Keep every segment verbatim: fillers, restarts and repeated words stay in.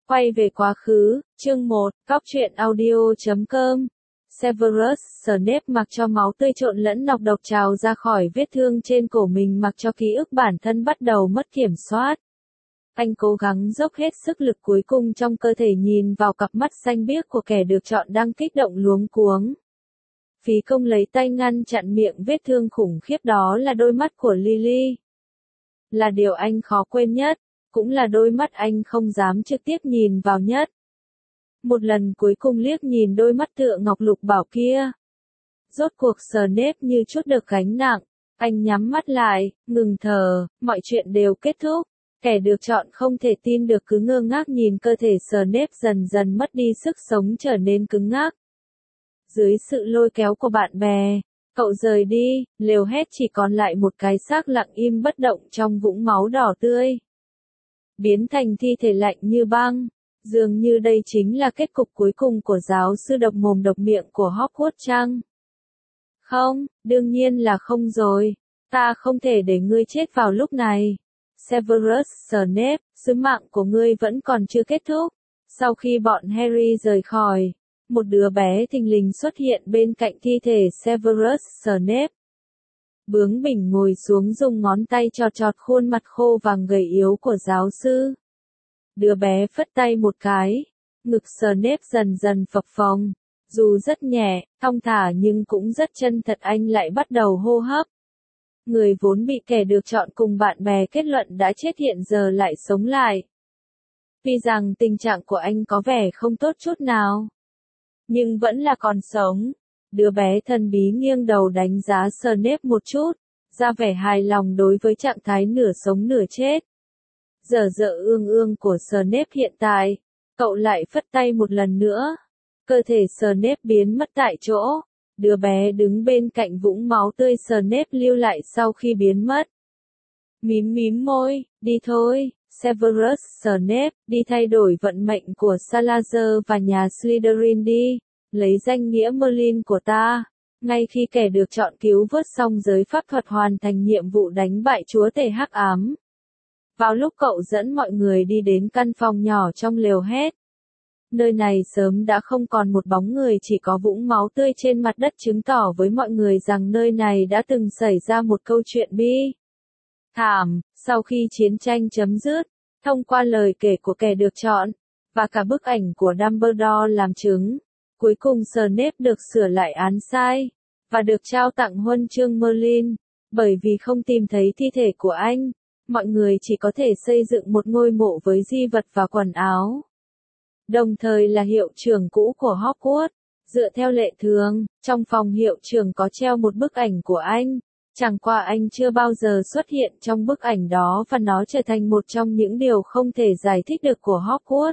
Quay về quá khứ, chương một, góc truyện audio chấm com. Severus Snape mặc cho máu tươi trộn lẫn nọc độc trào ra khỏi vết thương trên cổ mình, mặc cho ký ức bản thân bắt đầu mất kiểm soát. Anh cố gắng dốc hết sức lực cuối cùng trong cơ thể, nhìn vào cặp mắt xanh biếc của kẻ được chọn đang kích động luống cuống. Phí công lấy tay ngăn chặn miệng vết thương khủng khiếp đó là đôi mắt của Lily. Là điều anh khó quên nhất, cũng là đôi mắt anh không dám trực tiếp nhìn vào nhất. Một lần cuối cùng liếc nhìn đôi mắt tựa ngọc lục bảo kia. Rốt cuộc Snape như trút được gánh nặng, anh nhắm mắt lại, ngừng thở, mọi chuyện đều kết thúc. Kẻ được chọn không thể tin được, cứ ngơ ngác nhìn cơ thể Snape dần dần mất đi sức sống, trở nên cứng ngắc. Dưới sự lôi kéo của bạn bè, cậu rời đi, lều hét chỉ còn lại một cái xác lặng im bất động trong vũng máu đỏ tươi. Biến thành thi thể lạnh như băng. Dường như đây chính là kết cục cuối cùng của giáo sư độc mồm độc miệng của Hogwarts chăng? Không, đương nhiên là không rồi. Ta không thể để ngươi chết vào lúc này. Severus Snape, sứ mạng của ngươi vẫn còn chưa kết thúc. Sau khi bọn Harry rời khỏi, một đứa bé thình lình xuất hiện bên cạnh thi thể Severus Snape. Bướng bỉnh ngồi xuống, dùng ngón tay chọt chọt khuôn mặt khô vàng gầy yếu của giáo sư. Đứa bé phất tay một cái, ngực Snape dần dần phập phồng, dù rất nhẹ, thong thả nhưng cũng rất chân thật. Anh lại bắt đầu hô hấp. Người vốn bị kẻ được chọn cùng bạn bè kết luận đã chết hiện giờ lại sống lại. Tuy rằng tình trạng của anh có vẻ không tốt chút nào, nhưng vẫn là còn sống. Đứa bé thần bí nghiêng đầu đánh giá Snape một chút, ra vẻ hài lòng đối với trạng thái nửa sống nửa chết. Dở dở ương ương của Snape hiện tại, cậu lại phất tay một lần nữa. Cơ thể Snape biến mất tại chỗ. Đứa bé đứng bên cạnh vũng máu tươi Snape lưu lại sau khi biến mất. Mím mím môi, đi thôi, Severus Snape, đi thay đổi vận mệnh của Salazar và nhà Slytherin đi, lấy danh nghĩa Merlin của ta. Ngay khi kẻ được chọn cứu vớt xong giới pháp thuật, hoàn thành nhiệm vụ đánh bại chúa tể hắc ám. Vào lúc cậu dẫn mọi người đi đến căn phòng nhỏ trong lều hét, nơi này sớm đã không còn một bóng người, chỉ có vũng máu tươi trên mặt đất, chứng tỏ với mọi người rằng nơi này đã từng xảy ra một câu chuyện bi thảm. Sau khi chiến tranh chấm dứt, thông qua lời kể của kẻ được chọn, và cả bức ảnh của Dumbledore làm chứng, cuối cùng Snape được sửa lại án sai, và được trao tặng huân chương Merlin. Bởi vì không tìm thấy thi thể của anh, mọi người chỉ có thể xây dựng một ngôi mộ với di vật và quần áo. Đồng thời là hiệu trưởng cũ của Hogwarts. Dựa theo lệ thường, trong phòng hiệu trưởng có treo một bức ảnh của anh. Chẳng qua anh chưa bao giờ xuất hiện trong bức ảnh đó, và nó trở thành một trong những điều không thể giải thích được của Hogwarts.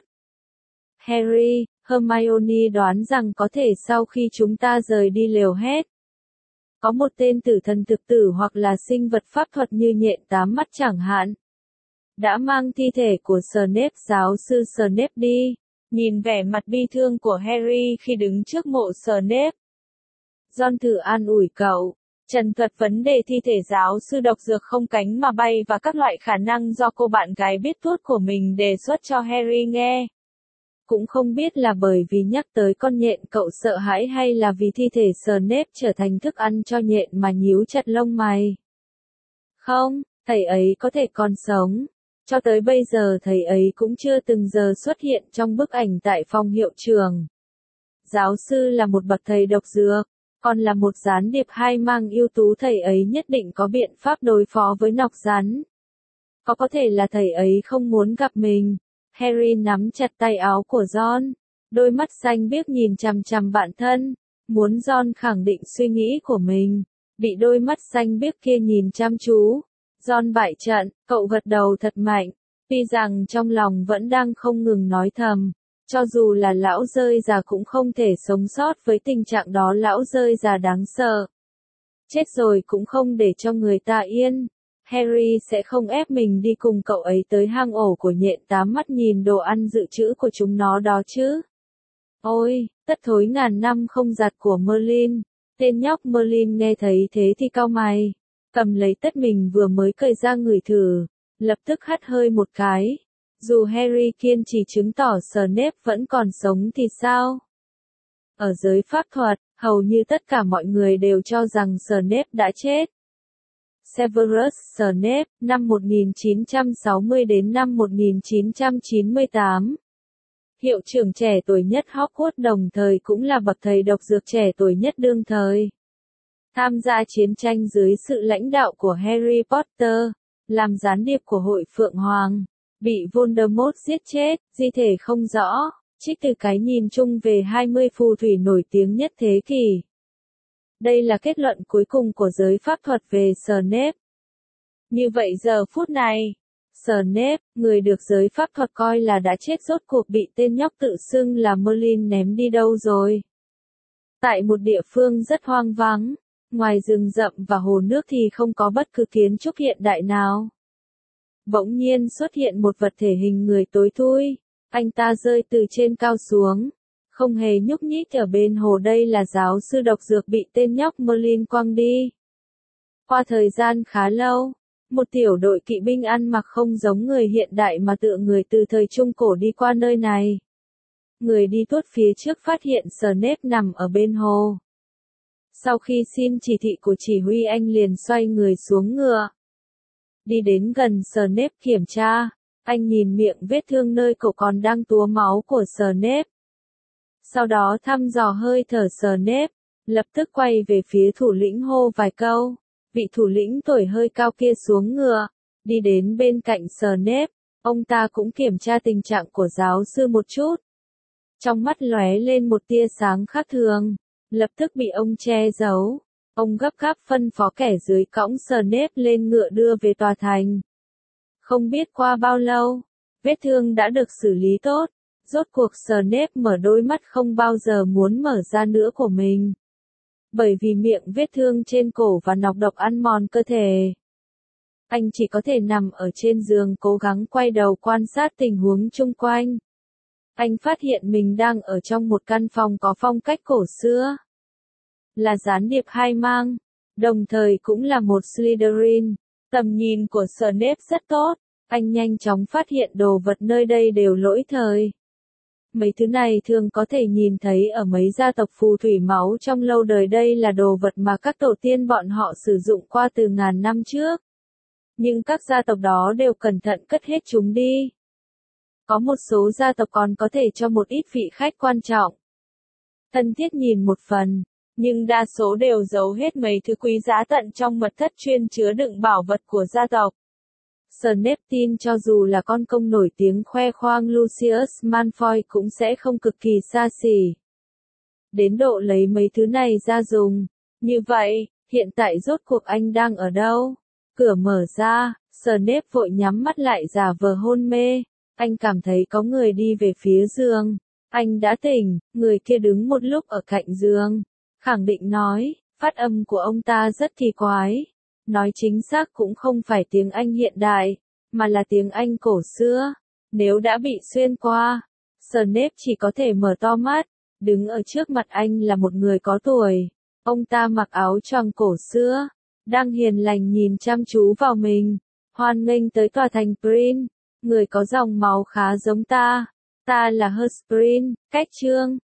Harry, Hermione đoán rằng có thể sau khi chúng ta rời đi lều hét, có một tên tử thần thực tử hoặc là sinh vật pháp thuật như nhện tám mắt chẳng hạn, đã mang thi thể của Snape. Giáo sư Snape đi, nhìn vẻ mặt bi thương của Harry khi đứng trước mộ Snape. Ron thử an ủi cậu, trần thuật vấn đề thi thể giáo sư độc dược không cánh mà bay và các loại khả năng do cô bạn gái biết thuốc của mình đề xuất cho Harry nghe. Cũng không biết là bởi vì nhắc tới con nhện cậu sợ hãi, hay là vì thi thể Snape trở thành thức ăn cho nhện mà nhíu chặt lông mày. Không, thầy ấy có thể còn sống. Cho tới bây giờ thầy ấy cũng chưa từng giờ xuất hiện trong bức ảnh tại phòng hiệu trưởng. Giáo sư là một bậc thầy độc dược, còn là một gián điệp hai mang ưu tú, thầy ấy nhất định có biện pháp đối phó với nọc rắn. Có có thể là thầy ấy không muốn gặp mình. Harry nắm chặt tay áo của Ron, đôi mắt xanh biếc nhìn chằm chằm bạn thân, muốn Ron khẳng định suy nghĩ của mình. Bị đôi mắt xanh biếc kia nhìn chăm chú, Ron bại trận, cậu gật đầu thật mạnh, tuy rằng trong lòng vẫn đang không ngừng nói thầm, cho dù là lão rơi già cũng không thể sống sót với tình trạng đó. Lão rơi già đáng sợ, chết rồi cũng không để cho người ta yên. Harry sẽ không ép mình đi cùng cậu ấy tới hang ổ của nhện tám mắt nhìn đồ ăn dự trữ của chúng nó đó chứ. Ôi, tất thối ngàn năm không giặt của Merlin. Tên nhóc Merlin nghe thấy thế thì cau mày, cầm lấy tất mình vừa mới cởi ra ngửi thử, lập tức hắt hơi một cái, Dù Harry kiên trì chứng tỏ Snape vẫn còn sống thì sao? Ở giới pháp thuật, hầu như tất cả mọi người đều cho rằng Snape đã chết. Severus Snape, năm một nghìn chín trăm sáu mươi đến năm một nghìn chín trăm chín mươi tám. Hiệu trưởng trẻ tuổi nhất Hogwarts đồng thời cũng là bậc thầy độc dược trẻ tuổi nhất đương thời. Tham gia chiến tranh dưới sự lãnh đạo của Harry Potter, làm gián điệp của Hội Phượng Hoàng, bị Voldemort giết chết, di thể không rõ, trích từ cái nhìn chung về hai mươi phù thủy nổi tiếng nhất thế kỷ. Đây là kết luận cuối cùng của giới pháp thuật về Snape. Như vậy giờ phút này, Snape, người được giới pháp thuật coi là đã chết rốt cuộc bị tên nhóc tự xưng là Merlin ném đi đâu rồi? Tại một địa phương rất hoang vắng, ngoài rừng rậm và hồ nước thì không có bất cứ kiến trúc hiện đại nào. Bỗng nhiên xuất hiện một vật thể hình người tối thui, anh ta rơi từ trên cao xuống, không hề nhúc nhích ở bên hồ. Đây là giáo sư độc dược bị tên nhóc Merlin quăng đi. Qua thời gian khá lâu, một tiểu đội kỵ binh ăn mặc không giống người hiện đại mà tựa người từ thời Trung Cổ đi qua nơi này. Người đi tuốt phía trước phát hiện Snape nằm ở bên hồ. Sau khi xin chỉ thị của chỉ huy anh liền xoay người xuống ngựa. Đi đến gần Snape kiểm tra, anh nhìn miệng vết thương nơi cổ còn đang túa máu của Snape. Sau đó thăm dò hơi thở Snape, lập tức quay về phía thủ lĩnh hô vài câu. Vị thủ lĩnh tuổi hơi cao kia xuống ngựa, đi đến bên cạnh Snape, ông ta cũng kiểm tra tình trạng của giáo sư một chút. Trong mắt lóe lên một tia sáng khác thường, lập tức bị ông che giấu. Ông gấp gáp phân phó kẻ dưới cõng Snape lên ngựa đưa về tòa thành. Không biết qua bao lâu, vết thương đã được xử lý tốt, rốt cuộc Snape mở đôi mắt không bao giờ muốn mở ra nữa của mình. Bởi vì miệng vết thương trên cổ và nọc độc ăn mòn cơ thể. Anh chỉ có thể nằm ở trên giường cố gắng quay đầu quan sát tình huống chung quanh. Anh phát hiện mình đang ở trong một căn phòng có phong cách cổ xưa. Là gián điệp hai mang, đồng thời cũng là một Slytherin. Tầm nhìn của Snape rất tốt, anh nhanh chóng phát hiện đồ vật nơi đây đều lỗi thời. Mấy thứ này thường có thể nhìn thấy ở mấy gia tộc phù thủy máu trong lâu đời. Đây là đồ vật mà các tổ tiên bọn họ sử dụng qua từ ngàn năm trước. Nhưng các gia tộc đó đều cẩn thận cất hết chúng đi. Có một số gia tộc còn có thể cho một ít vị khách quan trọng. Thân thiết nhìn một phần, nhưng đa số đều giấu hết mấy thứ quý giá tận trong mật thất chuyên chứa đựng bảo vật của gia tộc. Snape tin cho dù là con công nổi tiếng khoe khoang Lucius Malfoy cũng sẽ không cực kỳ xa xỉ. Đến độ lấy mấy thứ này ra dùng. Như vậy, hiện tại rốt cuộc anh đang ở đâu? Cửa mở ra, Snape vội nhắm mắt lại giả vờ hôn mê. Anh cảm thấy có người đi về phía giường. Anh đã tỉnh, người kia đứng một lúc ở cạnh giường. Khẳng định nói, phát âm của ông ta rất kỳ quái. Nói chính xác cũng không phải tiếng Anh hiện đại, mà là tiếng Anh cổ xưa. Nếu đã bị xuyên qua, Snape chỉ có thể mở to mắt. Đứng ở trước mặt anh là một người có tuổi. Ông ta mặc áo choàng cổ xưa, đang hiền lành nhìn chăm chú vào mình. Hoan nghênh tới tòa thành Prin. Người có dòng máu khá giống ta. Ta là Hersprin, cách chương.